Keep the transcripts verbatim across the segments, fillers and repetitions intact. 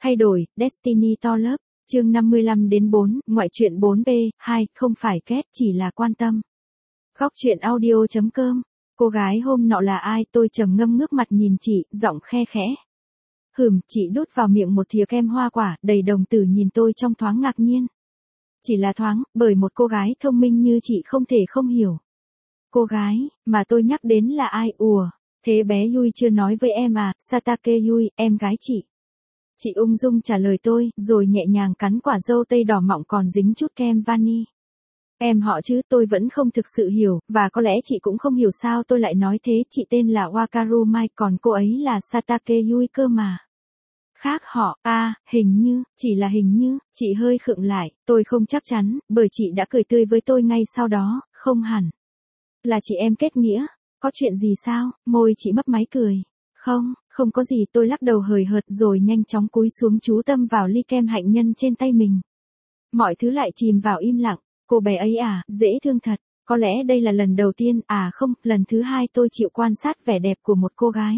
Thay đổi, Destiny to lớp, chương năm mươi lăm đến bốn, ngoại truyện bốn B, hai, không phải ghét chỉ là quan tâm. Góc truyện audio.com, cô gái hôm nọ là ai? Tôi trầm ngâm ngước mặt nhìn chị, giọng khe khẽ. Hừm, chị đút vào miệng một thìa kem hoa quả, đầy đồng tử nhìn tôi trong thoáng ngạc nhiên. Chỉ là thoáng, bởi một cô gái thông minh như chị không thể không hiểu. Cô gái, mà tôi nhắc đến là ai? Ùa, thế bé Yui chưa nói với em à? Satake Yui, em gái chị. Chị ung dung trả lời tôi, rồi nhẹ nhàng cắn quả dâu tây đỏ mọng còn dính chút kem vani. Em họ chứ? Tôi vẫn không thực sự hiểu, và có lẽ chị cũng không hiểu sao tôi lại nói thế. Chị tên là Wakaru Mai, còn cô ấy là Satake Yui cơ mà. Khác họ, à, hình như, chỉ là hình như, chị hơi khựng lại, tôi không chắc chắn, bởi chị đã cười tươi với tôi ngay sau đó, không hẳn. Là chị em kết nghĩa, có chuyện gì sao? Môi chị mấp máy cười. Không, không có gì, tôi lắc đầu hời hợt rồi nhanh chóng cúi xuống chú tâm vào ly kem hạnh nhân trên tay mình. Mọi thứ lại chìm vào im lặng, cô bé ấy à, dễ thương thật, có lẽ đây là lần đầu tiên, à không, lần thứ hai tôi chịu quan sát vẻ đẹp của một cô gái.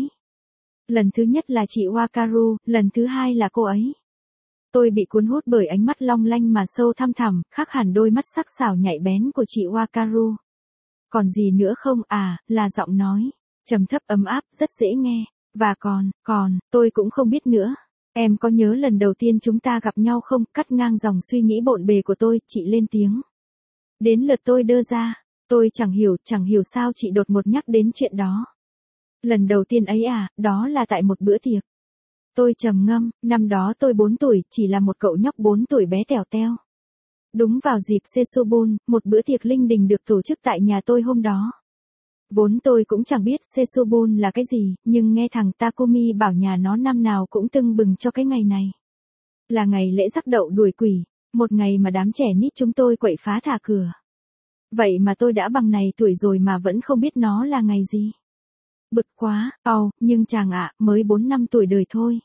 Lần thứ nhất là chị Wakaru, lần thứ hai là cô ấy. Tôi bị cuốn hút bởi ánh mắt long lanh mà sâu thăm thẳm, khác hẳn đôi mắt sắc sảo nhạy bén của chị Wakaru. Còn gì nữa không? À, là giọng nói, trầm thấp ấm áp, rất dễ nghe. Và còn, còn, tôi cũng không biết nữa. Em có nhớ lần đầu tiên chúng ta gặp nhau không? Cắt ngang dòng suy nghĩ bộn bề của tôi, chị lên tiếng. Đến lượt tôi đơ ra. Tôi chẳng hiểu, chẳng hiểu sao chị đột ngột nhắc đến chuyện đó. Lần đầu tiên ấy à, đó là tại một bữa tiệc. Tôi trầm ngâm, năm đó tôi bốn tuổi, chỉ là một cậu nhóc bốn tuổi bé tèo teo. Đúng vào dịp Sesubun, một bữa tiệc linh đình được tổ chức tại nhà tôi hôm đó. Vốn tôi cũng chẳng biết Sesubun là cái gì, nhưng nghe thằng Takumi bảo nhà nó năm nào cũng tưng bừng cho cái ngày này. Là ngày lễ rắc đậu đuổi quỷ, một ngày mà đám trẻ nít chúng tôi quậy phá thả cửa. Vậy mà tôi đã bằng này tuổi rồi mà vẫn không biết nó là ngày gì. Bực quá, ồ, nhưng chàng ạ, mới bốn năm tuổi đời thôi.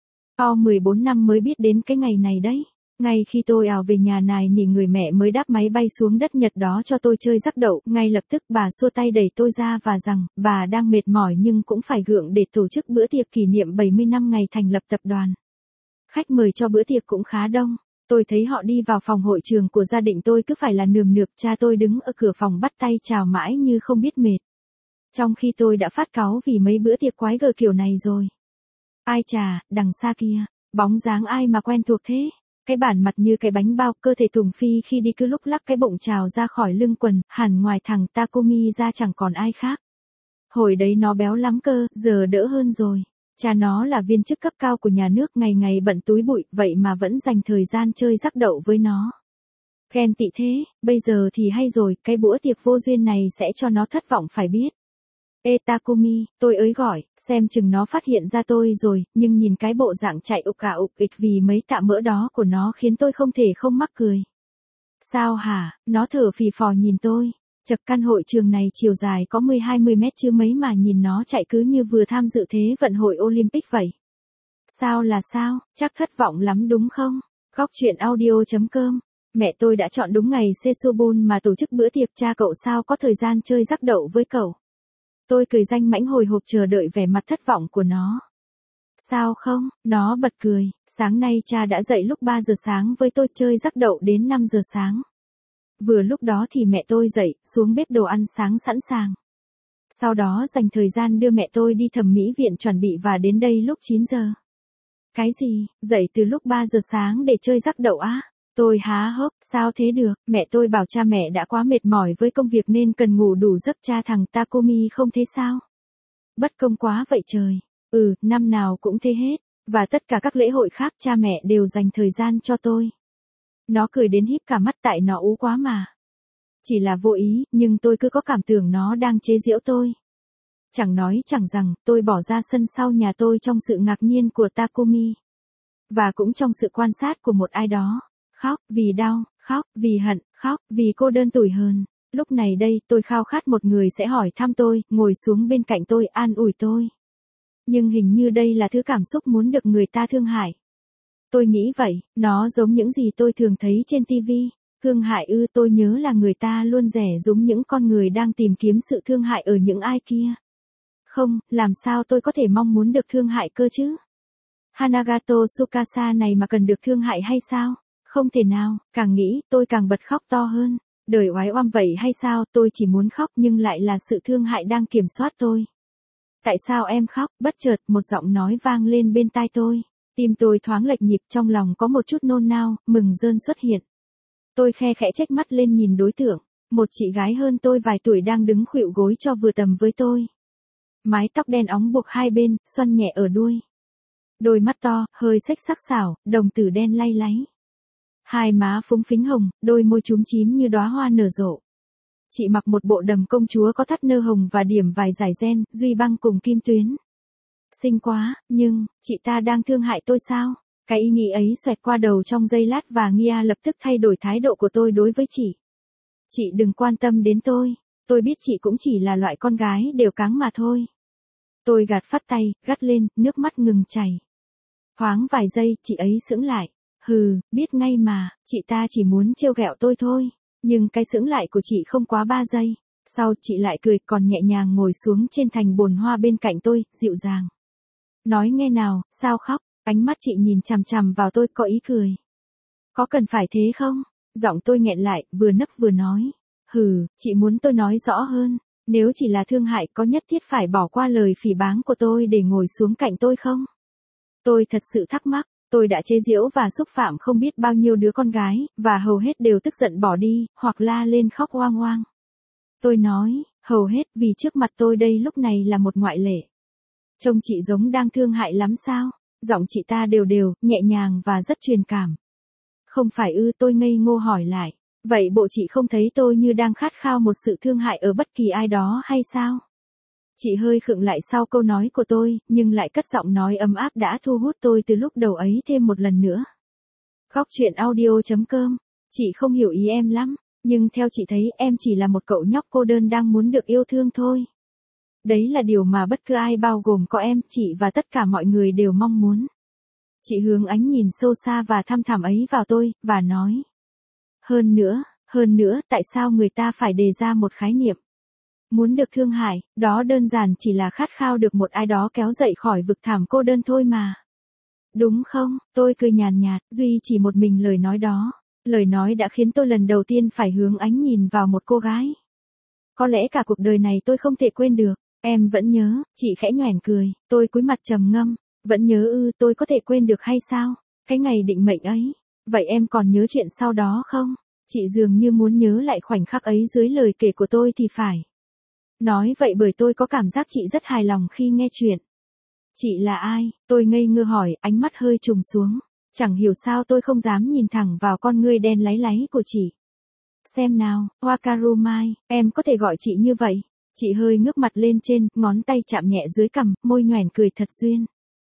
Ồ, mười bốn năm mới biết đến cái ngày này đấy. Ngay khi tôi ào về nhà nài nỉ người mẹ mới đáp máy bay xuống đất Nhật đó cho tôi chơi rắc đậu, ngay lập tức bà xua tay đẩy tôi ra và rằng, bà đang mệt mỏi nhưng cũng phải gượng để tổ chức bữa tiệc kỷ niệm bảy mươi năm ngày thành lập tập đoàn. Khách mời cho bữa tiệc cũng khá đông. Tôi thấy họ đi vào phòng hội trường của gia đình tôi cứ phải là nườm nượp, cha tôi đứng ở cửa phòng bắt tay chào mãi như không biết mệt. Trong khi tôi đã phát cáu vì mấy bữa tiệc quái gở kiểu này rồi. Ai chà, đằng xa kia, bóng dáng ai mà quen thuộc thế? Cái bản mặt như cái bánh bao, cơ thể tùng phi khi đi cứ lúc lắc cái bụng trào ra khỏi lưng quần, hẳn ngoài thằng Takumi ra chẳng còn ai khác. Hồi đấy nó béo lắm cơ, giờ đỡ hơn rồi. Cha nó là viên chức cấp cao của nhà nước, ngày ngày bận túi bụi, vậy mà vẫn dành thời gian chơi rắc đậu với nó. Ghen tị thế, bây giờ thì hay rồi, cái bữa tiệc vô duyên này sẽ cho nó thất vọng phải biết. Ê Takumi, tôi ới gọi, xem chừng nó phát hiện ra tôi rồi, nhưng nhìn cái bộ dạng chạy ục cả ục ịch vì mấy tạ mỡ đó của nó khiến tôi không thể không mắc cười. Sao hả? Nó thở phì phò nhìn tôi. Chật, căn hội trường này chiều dài có mười hai mươi mét chứ mấy mà nhìn nó chạy cứ như vừa tham dự thế vận hội Olympic vậy. Sao là sao? Chắc thất vọng lắm đúng không? Góc truyện audio.com. Mẹ tôi đã chọn đúng ngày Sesubun mà tổ chức bữa tiệc, cha cậu sao có thời gian chơi rắc đậu với cậu. Tôi cười danh mãnh hồi hộp chờ đợi vẻ mặt thất vọng của nó. Sao không? Nó bật cười. Sáng nay cha đã dậy lúc ba giờ sáng với tôi chơi rắc đậu đến năm giờ sáng. Vừa lúc đó thì mẹ tôi dậy, xuống bếp đồ ăn sáng sẵn sàng. Sau đó dành thời gian đưa mẹ tôi đi thẩm mỹ viện chuẩn bị và đến đây lúc chín giờ. Cái gì? Dậy từ lúc ba giờ sáng để chơi rắc đậu á? Tôi há hốc, sao thế được? Mẹ tôi bảo cha mẹ đã quá mệt mỏi với công việc nên cần ngủ đủ giấc, cha thằng Takumi không thế sao? Bất công quá vậy trời. Ừ, năm nào cũng thế hết. Và tất cả các lễ hội khác cha mẹ đều dành thời gian cho tôi. Nó cười đến híp cả mắt tại nó ú quá mà. Chỉ là vô ý, nhưng tôi cứ có cảm tưởng nó đang chế giễu tôi. Chẳng nói chẳng rằng, tôi bỏ ra sân sau nhà tôi trong sự ngạc nhiên của Takumi. Và cũng trong sự quan sát của một ai đó. Khóc, vì đau, khóc, vì hận, khóc, vì cô đơn tủi hờn. Lúc này đây, tôi khao khát một người sẽ hỏi thăm tôi, ngồi xuống bên cạnh tôi, an ủi tôi. Nhưng hình như đây là thứ cảm xúc muốn được người ta thương hại. Tôi nghĩ vậy, nó giống những gì tôi thường thấy trên ti vi. Thương hại ư? Tôi nhớ là người ta luôn rẻ rúng những con người đang tìm kiếm sự thương hại ở những ai kia. Không, làm sao tôi có thể mong muốn được thương hại cơ chứ? Hanagato Tsukasa này mà cần được thương hại hay sao? Không thể nào, càng nghĩ, tôi càng bật khóc to hơn. Đời oái oăm vậy hay sao, tôi chỉ muốn khóc nhưng lại là sự thương hại đang kiểm soát tôi. Tại sao em khóc? Bất chợt, một giọng nói vang lên bên tai tôi. Tim tôi thoáng lệch nhịp, trong lòng có một chút nôn nao, mừng rơn xuất hiện. Tôi khe khẽ chếch mắt lên nhìn đối tượng, một chị gái hơn tôi vài tuổi đang đứng khuỵu gối cho vừa tầm với tôi. Mái tóc đen óng buộc hai bên, xoăn nhẹ ở đuôi. Đôi mắt to, hơi xếch sắc sảo, đồng tử đen lay láy. Hai má phúng phính hồng, đôi môi chúm chím như đóa hoa nở rộ. Chị mặc một bộ đầm công chúa có thắt nơ hồng và điểm vài dải ren, duy băng cùng kim tuyến. Xinh quá, nhưng, chị ta đang thương hại tôi sao? Cái ý nghĩ ấy xoẹt qua đầu trong giây lát và Nghia lập tức thay đổi thái độ của tôi đối với chị. Chị đừng quan tâm đến tôi, tôi biết chị cũng chỉ là loại con gái đều cáng mà thôi. Tôi gạt phắt tay, gắt lên, nước mắt ngừng chảy. Thoáng vài giây, chị ấy sững lại. Hừ, biết ngay mà, chị ta chỉ muốn trêu ghẹo tôi thôi. Nhưng cái sững lại của chị không quá ba giây. Sau chị lại cười còn nhẹ nhàng ngồi xuống trên thành bồn hoa bên cạnh tôi, dịu dàng. Nói nghe nào, sao khóc? Ánh mắt chị nhìn chằm chằm vào tôi có ý cười. Có cần phải thế không? Giọng tôi nghẹn lại, vừa nấc vừa nói. Hừ, chị muốn tôi nói rõ hơn. Nếu chỉ là thương hại có nhất thiết phải bỏ qua lời phỉ báng của tôi để ngồi xuống cạnh tôi không? Tôi thật sự thắc mắc, tôi đã chế giễu và xúc phạm không biết bao nhiêu đứa con gái, và hầu hết đều tức giận bỏ đi, hoặc la lên khóc oang oang. Tôi nói, hầu hết vì trước mặt tôi đây lúc này là một ngoại lệ. Trông chị giống đang thương hại lắm sao? Giọng chị ta đều đều, nhẹ nhàng và rất truyền cảm. Không phải ư, tôi ngây ngô hỏi lại. Vậy bộ chị không thấy tôi như đang khát khao một sự thương hại ở bất kỳ ai đó hay sao? Chị hơi khựng lại sau câu nói của tôi, nhưng lại cất giọng nói ấm áp đã thu hút tôi từ lúc đầu ấy thêm một lần nữa. Góc truyện audio chấm com. Chị không hiểu ý em lắm, nhưng theo chị thấy em chỉ là một cậu nhóc cô đơn đang muốn được yêu thương thôi. Đấy là điều mà bất cứ ai bao gồm có em, chị và tất cả mọi người đều mong muốn. Chị hướng ánh nhìn sâu xa và thăm thẳm ấy vào tôi, và nói. Hơn nữa, hơn nữa, tại sao người ta phải đề ra một khái niệm? Muốn được thương hại, đó đơn giản chỉ là khát khao được một ai đó kéo dậy khỏi vực thẳm cô đơn thôi mà. Đúng không? Tôi cười nhàn nhạt, duy chỉ một mình lời nói đó. Lời nói đã khiến tôi lần đầu tiên phải hướng ánh nhìn vào một cô gái. Có lẽ cả cuộc đời này tôi không thể quên được. Em vẫn nhớ, chị khẽ nhoẻn cười, tôi cúi mặt trầm ngâm. Vẫn nhớ ư, tôi có thể quên được hay sao? Cái ngày định mệnh ấy. Vậy em còn nhớ chuyện sau đó không? Chị dường như muốn nhớ lại khoảnh khắc ấy dưới lời kể của tôi thì phải. Nói vậy bởi tôi có cảm giác chị rất hài lòng khi nghe chuyện. Chị là ai? Tôi ngây ngơ hỏi, ánh mắt hơi trùng xuống. Chẳng hiểu sao tôi không dám nhìn thẳng vào con ngươi đen láy láy của chị. Xem nào, Wakaru Mai, em có thể gọi chị như vậy. Chị hơi ngước mặt lên trên, ngón tay chạm nhẹ dưới cằm, môi nhoẻn cười thật duyên.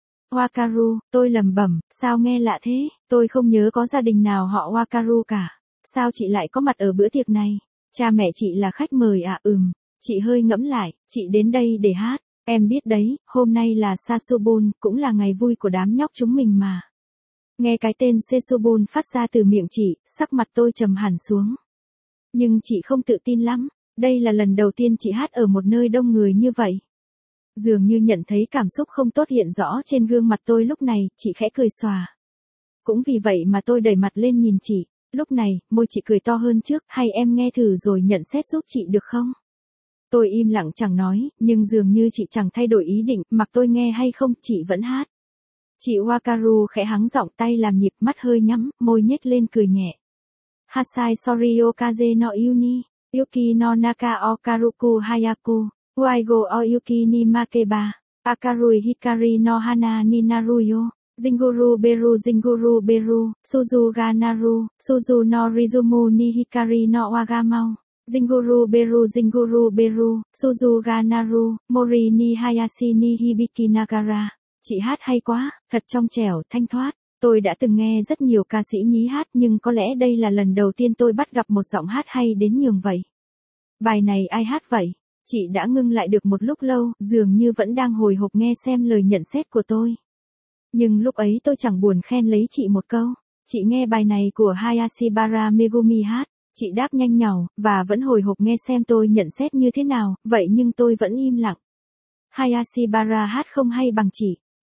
Wakaru, tôi lẩm bẩm, sao nghe lạ thế? Tôi không nhớ có gia đình nào họ Wakaru cả. Sao chị lại có mặt ở bữa tiệc này? Cha mẹ chị là khách mời à? Ừm. Chị hơi ngẫm lại, chị đến đây để hát. Em biết đấy, hôm nay là Sasubun, cũng là ngày vui của đám nhóc chúng mình mà. Nghe cái tên Sesubun phát ra từ miệng chị, sắc mặt tôi trầm hẳn xuống. Nhưng chị không tự tin lắm, đây là lần đầu tiên chị hát ở một nơi đông người như vậy. Dường như nhận thấy cảm xúc không tốt hiện rõ trên gương mặt tôi lúc này, chị khẽ cười xòa. Cũng vì vậy mà tôi đẩy mặt lên nhìn chị, lúc này, môi chị cười to hơn trước, hay em nghe thử rồi nhận xét giúp chị được không? Tôi im lặng chẳng nói, nhưng dường như chị chẳng thay đổi ý định, mặc tôi nghe hay không, chị vẫn hát. Chị Wakaru khẽ hắng giọng, tay làm nhịp, mắt hơi nhắm, môi nhếch lên cười nhẹ. Hasai sorry okaze no uni, yuki no naka o karuku hayaku, uaigo o yuki ni makeba, akarui hikari no hana ni naruyo, jinguru beru jinguru beru, suzu ga naru, suzu no rizumu ni hikari no wagamau. Jinguru beru jinguru beru, suzu ga naru, mori ni hayashi ni hibiki nagara. Chị hát hay quá, thật trong trẻo, thanh thoát. Tôi đã từng nghe rất nhiều ca sĩ nhí hát nhưng có lẽ đây là lần đầu tiên tôi bắt gặp một giọng hát hay đến nhường vậy. Bài này ai hát vậy? Chị đã ngưng lại được một lúc lâu, dường như vẫn đang hồi hộp nghe xem lời nhận xét của tôi. Nhưng lúc ấy tôi chẳng buồn khen lấy chị một câu. Chị nghe bài này của Hayashibara Megumi hát. Chị đáp nhanh nhảu, và vẫn hồi hộp nghe xem tôi nhận xét như thế nào, vậy nhưng tôi vẫn im lặng. Hayashibara hát không hay bằng chị.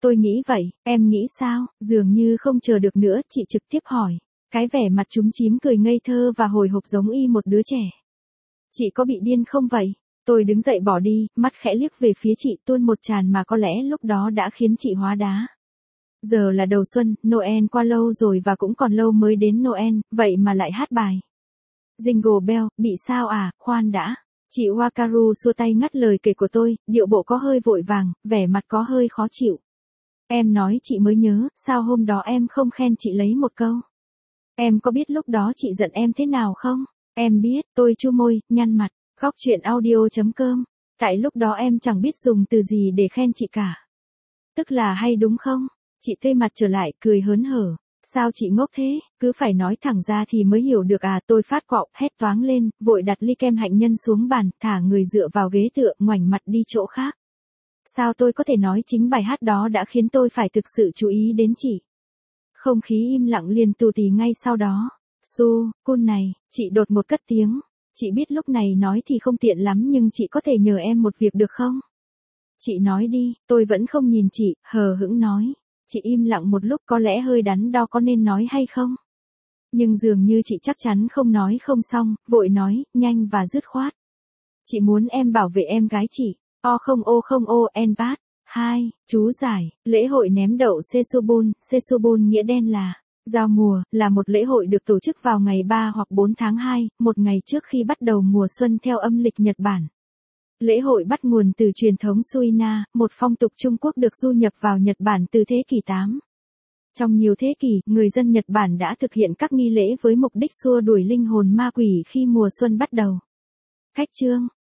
Tôi nghĩ vậy, em nghĩ sao? Dường như không chờ được nữa, chị trực tiếp hỏi. Cái vẻ mặt chúm chím cười ngây thơ và hồi hộp giống y một đứa trẻ. Chị có bị điên không vậy? Tôi đứng dậy bỏ đi, mắt khẽ liếc về phía chị tuôn một tràn mà có lẽ lúc đó đã khiến chị hóa đá. Giờ là đầu xuân, Noel qua lâu rồi và cũng còn lâu mới đến Noel, vậy mà lại hát bài Jingle Bell, bị sao à, khoan đã. Chị Wakaru xua tay ngắt lời kể của tôi, điệu bộ có hơi vội vàng, vẻ mặt có hơi khó chịu. Em nói chị mới nhớ, sao hôm đó em không khen chị lấy một câu? Em có biết lúc đó chị giận em thế nào không? Em biết, tôi chu môi, nhăn mặt, góc chuyện audio.com. Tại lúc đó em chẳng biết dùng từ gì để khen chị cả. Tức là hay đúng không? Chị tươi mặt trở lại, cười hớn hở. Sao chị ngốc thế, cứ phải nói thẳng ra thì mới hiểu được à, tôi phát quạo, hét toáng lên, vội đặt ly kem hạnh nhân xuống bàn, thả người dựa vào ghế tựa, ngoảnh mặt đi chỗ khác. Sao tôi có thể nói chính bài hát đó đã khiến tôi phải thực sự chú ý đến chị? Không khí im lặng liền tù tì ngay sau đó. Su, cun này, chị đột một cất tiếng. Chị biết lúc này nói thì không tiện lắm nhưng chị có thể nhờ em một việc được không? Chị nói đi, tôi vẫn không nhìn chị, hờ hững nói. Chị im lặng một lúc có lẽ hơi đắn đo có nên nói hay không? Nhưng dường như chị chắc chắn không nói không xong, vội nói, nhanh và dứt khoát. Chị muốn em bảo vệ em gái chị. O không ô không ô en bát. Hai, chú giải, lễ hội ném đậu Sesubun, Sesubun nghĩa đen là giao mùa, là một lễ hội được tổ chức vào ngày ba hoặc bốn tháng hai, một ngày trước khi bắt đầu mùa xuân theo âm lịch Nhật Bản. Lễ hội bắt nguồn từ truyền thống Suina, một phong tục Trung Quốc được du nhập vào Nhật Bản từ thế kỷ tám. Trong nhiều thế kỷ, người dân Nhật Bản đã thực hiện các nghi lễ với mục đích xua đuổi linh hồn ma quỷ khi mùa xuân bắt đầu. Khách chương